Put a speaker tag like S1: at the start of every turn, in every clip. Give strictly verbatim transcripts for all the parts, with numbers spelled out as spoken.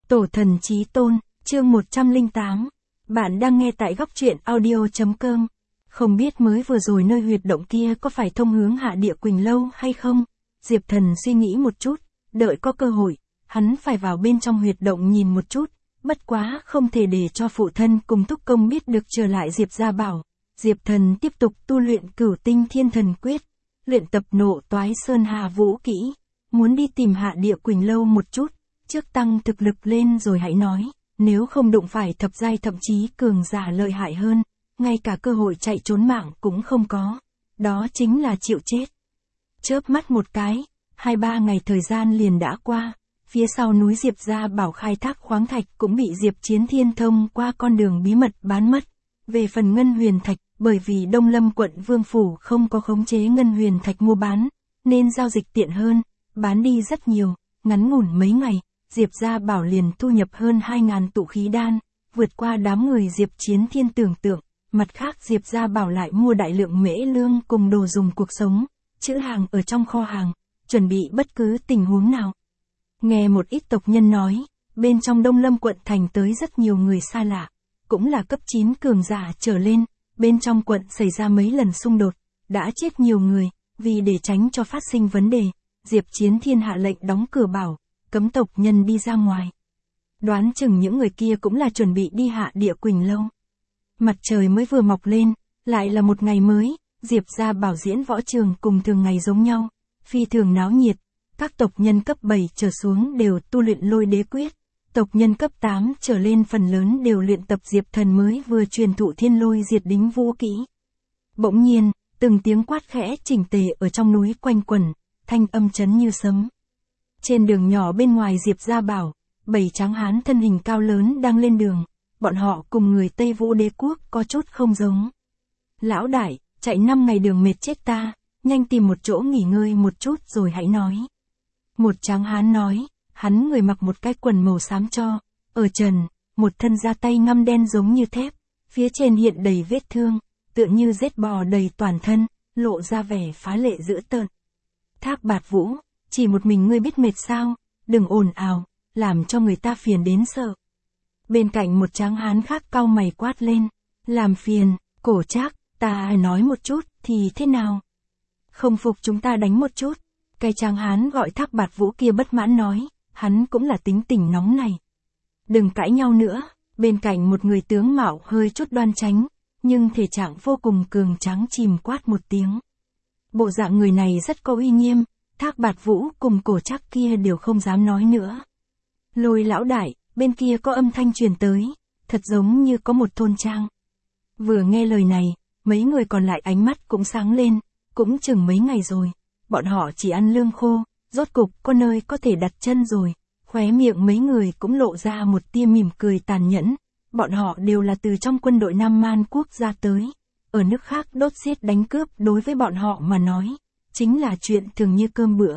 S1: Tổ thần chí tôn, chương một trăm lẻ tám. Bạn đang nghe tại góc truyện audio.com. Không biết mới vừa rồi nơi huyệt động kia có phải thông hướng Hạ Địa Quỳnh Lâu hay không? Diệp Thần suy nghĩ một chút, đợi có cơ hội, hắn phải vào bên trong huyệt động nhìn một chút, bất quá không thể để cho phụ thân cùng Túc Công biết được trở lại Diệp gia bảo. Diệp Thần tiếp tục tu luyện Cửu Tinh Thiên Thần Quyết, luyện tập Nộ Toái Sơn Hà Vũ kỹ, muốn đi tìm Hạ Địa Quỳnh Lâu một chút, trước tăng thực lực lên rồi hãy nói, nếu không đụng phải thập giai thậm chí cường giả lợi hại hơn, ngay cả cơ hội chạy trốn mạng cũng không có, đó chính là chịu chết. Chớp mắt một cái, hai ba ngày thời gian liền đã qua, phía sau núi Diệp gia bảo khai thác khoáng thạch cũng bị Diệp Chiến Thiên thông qua con đường bí mật bán mất. Về phần ngân huyền thạch, bởi vì Đông Lâm quận Vương Phủ không có khống chế ngân huyền thạch mua bán, nên giao dịch tiện hơn, bán đi rất nhiều, ngắn ngủn mấy ngày, Diệp gia bảo liền thu nhập hơn hai ngàn tụ khí đan, vượt qua đám người Diệp Chiến Thiên tưởng tượng. Mặt khác Diệp gia bảo lại mua đại lượng mễ lương cùng đồ dùng cuộc sống, trữ hàng ở trong kho hàng, chuẩn bị bất cứ tình huống nào. Nghe một ít tộc nhân nói, bên trong Đông Lâm quận thành tới rất nhiều người xa lạ, cũng là cấp chín cường giả trở lên, bên trong quận xảy ra mấy lần xung đột, đã chết nhiều người, vì để tránh cho phát sinh vấn đề, Diệp Chiến Thiên hạ lệnh đóng cửa bảo, cấm tộc nhân đi ra ngoài. Đoán chừng những người kia cũng là chuẩn bị đi Hạ Địa Quỳnh Lâu. Mặt trời mới vừa mọc lên, lại là một ngày mới, Diệp gia bảo diễn võ trường cùng thường ngày giống nhau, phi thường náo nhiệt, các tộc nhân cấp bảy trở xuống đều tu luyện Lôi Đế Quyết, tộc nhân cấp tám trở lên phần lớn đều luyện tập Diệp Thần mới vừa truyền thụ Thiên Lôi Diệt Đính vũ kỹ. Bỗng nhiên, từng tiếng quát khẽ chỉnh tề ở trong núi quanh quẩn, thanh âm chấn như sấm. Trên đường nhỏ bên ngoài Diệp gia bảo, bảy tráng hán thân hình cao lớn đang lên đường, bọn họ cùng người Tây Vũ Đế quốc có chút không giống. Lão đại, chạy năm ngày đường mệt chết ta, nhanh tìm một chỗ nghỉ ngơi một chút rồi hãy nói. Một tráng hán nói, hắn người mặc một cái quần màu xám cho, ở trần, một thân da tay ngăm đen giống như thép, phía trên hiện đầy vết thương, tựa như rết bò đầy toàn thân, lộ ra vẻ phá lệ dữ tợn. Thác Bạt Vũ, chỉ một mình ngươi biết mệt sao, đừng ồn ào, làm cho người ta phiền đến sợ. Bên cạnh một tráng hán khác cau mày quát lên, làm phiền, Cổ Trác, ta nói một chút, thì thế nào? Không phục chúng ta đánh một chút. Cái tráng hán gọi Thác Bạt Vũ kia bất mãn nói, hắn cũng là tính tình nóng này. Đừng cãi nhau nữa, bên cạnh một người tướng mạo hơi chút đoan chánh, nhưng thể trạng vô cùng cường tráng chìm quát một tiếng. Bộ dạng người này rất có uy nghiêm, Thác Bạt Vũ cùng Cổ Trác kia đều không dám nói nữa. Lôi lão đại, bên kia có âm thanh truyền tới, thật giống như có một thôn trang. Vừa nghe lời này, mấy người còn lại ánh mắt cũng sáng lên, cũng chừng mấy ngày rồi, bọn họ chỉ ăn lương khô, rốt cục có nơi có thể đặt chân rồi, khóe miệng mấy người cũng lộ ra một tia mỉm cười tàn nhẫn, bọn họ đều là từ trong quân đội Nam Man quốc gia tới, ở nước khác đốt giết đánh cướp đối với bọn họ mà nói, chính là chuyện thường như cơm bữa.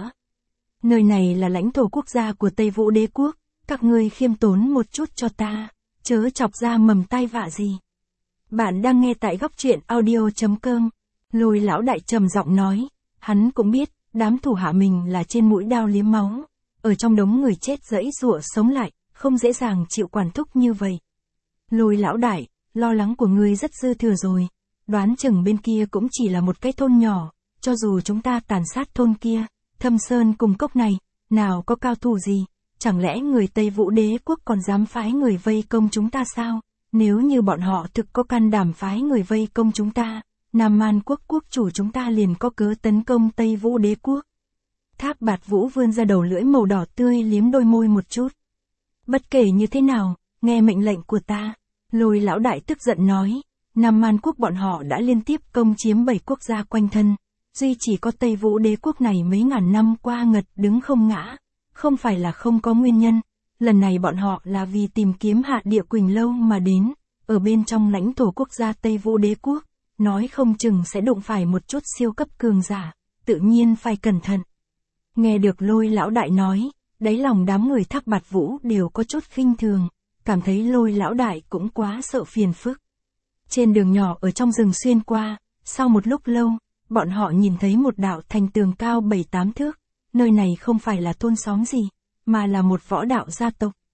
S1: Nơi này là lãnh thổ quốc gia của Tây Vũ Đế quốc, các ngươi khiêm tốn một chút cho ta, chớ chọc ra mầm tai vạ gì. Bạn đang nghe tại góc truyện audio.com. Lôi lão đại trầm giọng nói, hắn cũng biết, đám thủ hạ mình là trên mũi đao liếm máu, ở trong đống người chết giãy giụa sống lại, không dễ dàng chịu quản thúc như vậy. Lôi lão đại, lo lắng của ngươi rất dư thừa rồi, đoán chừng bên kia cũng chỉ là một cái thôn nhỏ, cho dù chúng ta tàn sát thôn kia, Thâm Sơn cùng cốc này, nào có cao thủ gì, chẳng lẽ người Tây Vũ Đế quốc còn dám phái người vây công chúng ta sao? Nếu như bọn họ thực có can đảm phái người vây công chúng ta, Nam Man quốc quốc chủ chúng ta liền có cớ tấn công Tây Vũ Đế quốc. Thác Bạt Vũ vươn ra đầu lưỡi màu đỏ tươi liếm đôi môi một chút. Bất kể như thế nào, nghe mệnh lệnh của ta. Lôi lão đại tức giận nói, Nam Man quốc bọn họ đã liên tiếp công chiếm bảy quốc gia quanh thân, duy chỉ có Tây Vũ Đế quốc này mấy ngàn năm qua ngật đứng không ngã, không phải là không có nguyên nhân. Lần này bọn họ là vì tìm kiếm Hạ Địa Quỳnh Lâu mà đến, ở bên trong lãnh thổ quốc gia Tây Vũ Đế quốc, nói không chừng sẽ đụng phải một chút siêu cấp cường giả, tự nhiên phải cẩn thận. Nghe được Lôi lão đại nói, đáy lòng đám người Thác Bạt Vũ đều có chút khinh thường, cảm thấy Lôi lão đại cũng quá sợ phiền phức. Trên đường nhỏ ở trong rừng xuyên qua, sau một lúc lâu, bọn họ nhìn thấy một đạo thành tường cao bảy tám thước, nơi này không phải là thôn xóm gì, mà là một võ đạo gia tộc.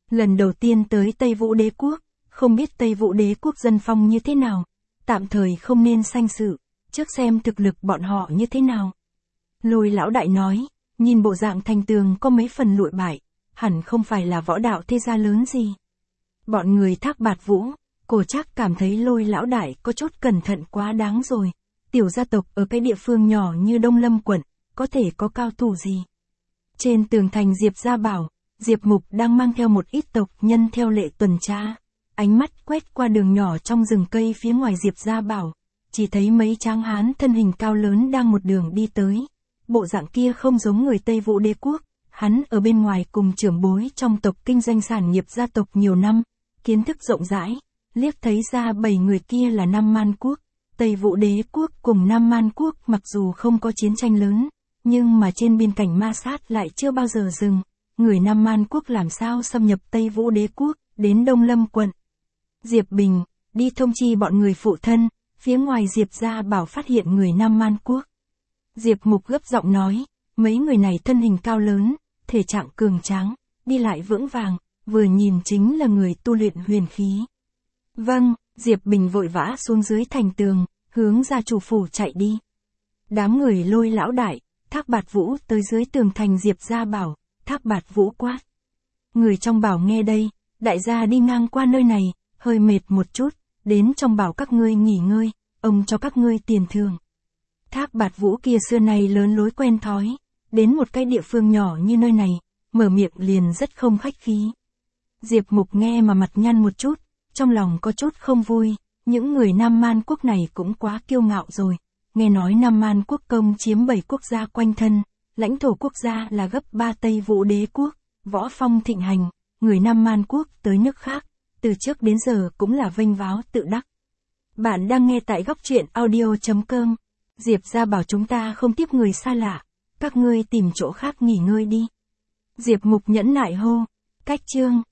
S1: Lần đầu tiên tới Tây Vũ Đế quốc, không biết Tây Vũ Đế quốc dân phong như thế nào, tạm thời không nên sanh sự, trước xem thực lực bọn họ như thế nào. Lôi lão đại nói, nhìn bộ dạng Thành Tường có mấy phần lụi bại, hẳn không phải là võ đạo thế gia lớn gì. Bọn người Thác Bạt Vũ, Cổ Trác cảm thấy Lôi lão đại có chút cẩn thận quá đáng rồi. Tiểu gia tộc ở cái địa phương nhỏ như Đông Lâm quận, có thể có cao thủ gì? Trên tường thành Diệp gia bảo, Diệp Mục đang mang theo một ít tộc nhân theo lệ tuần tra. Ánh mắt quét qua đường nhỏ trong rừng cây phía ngoài Diệp gia bảo, chỉ thấy mấy tráng hán thân hình cao lớn đang một đường đi tới. Bộ dạng kia không giống người Tây Vũ Đế quốc, hắn ở bên ngoài cùng trưởng bối trong tộc kinh doanh sản nghiệp gia tộc nhiều năm, kiến thức rộng rãi, liếc thấy ra bảy người kia là Nam Man quốc. Tây Vũ Đế quốc cùng Nam Man quốc mặc dù không có chiến tranh lớn, nhưng mà trên biên cảnh ma sát lại chưa bao giờ dừng. Người Nam Man quốc làm sao xâm nhập Tây Vũ Đế quốc, đến Đông Lâm quận. Diệp Bình, đi thông chi bọn người phụ thân, phía ngoài Diệp gia bảo phát hiện người Nam Man quốc. Diệp Mục gấp giọng nói, mấy người này thân hình cao lớn, thể trạng cường tráng, đi lại vững vàng, vừa nhìn chính là người tu luyện huyền khí. Vâng, Diệp Bình vội vã xuống dưới thành tường, hướng ra chủ phủ chạy đi. Đám người Lôi lão đại, Thác Bạt Vũ tới dưới tường thành Diệp gia bảo, Thác Bạt Vũ quát. Người trong bảo nghe đây, đại gia đi ngang qua nơi này, hơi mệt một chút, đến trong bảo các ngươi nghỉ ngơi, ông cho các ngươi tiền thưởng. Thác Bạt Vũ kia xưa này lớn lối quen thói, đến một cái địa phương nhỏ như nơi này, mở miệng liền rất không khách khí. Diệp Mục nghe mà mặt nhăn một chút, trong lòng có chút không vui, những người Nam Man quốc này cũng quá kiêu ngạo rồi. Nghe nói Nam Man quốc công chiếm bảy quốc gia quanh thân, lãnh thổ quốc gia là gấp ba Tây Vũ Đế quốc, võ phong thịnh hành, người Nam Man quốc tới nước khác, từ trước đến giờ cũng là vênh váo tự đắc. Bạn đang nghe tại góc truyện audio chấm com. Diệp gia bảo chúng ta không tiếp người xa lạ, các ngươi tìm chỗ khác nghỉ ngơi đi. Diệp Mục nhẫn nại hô, cách chương.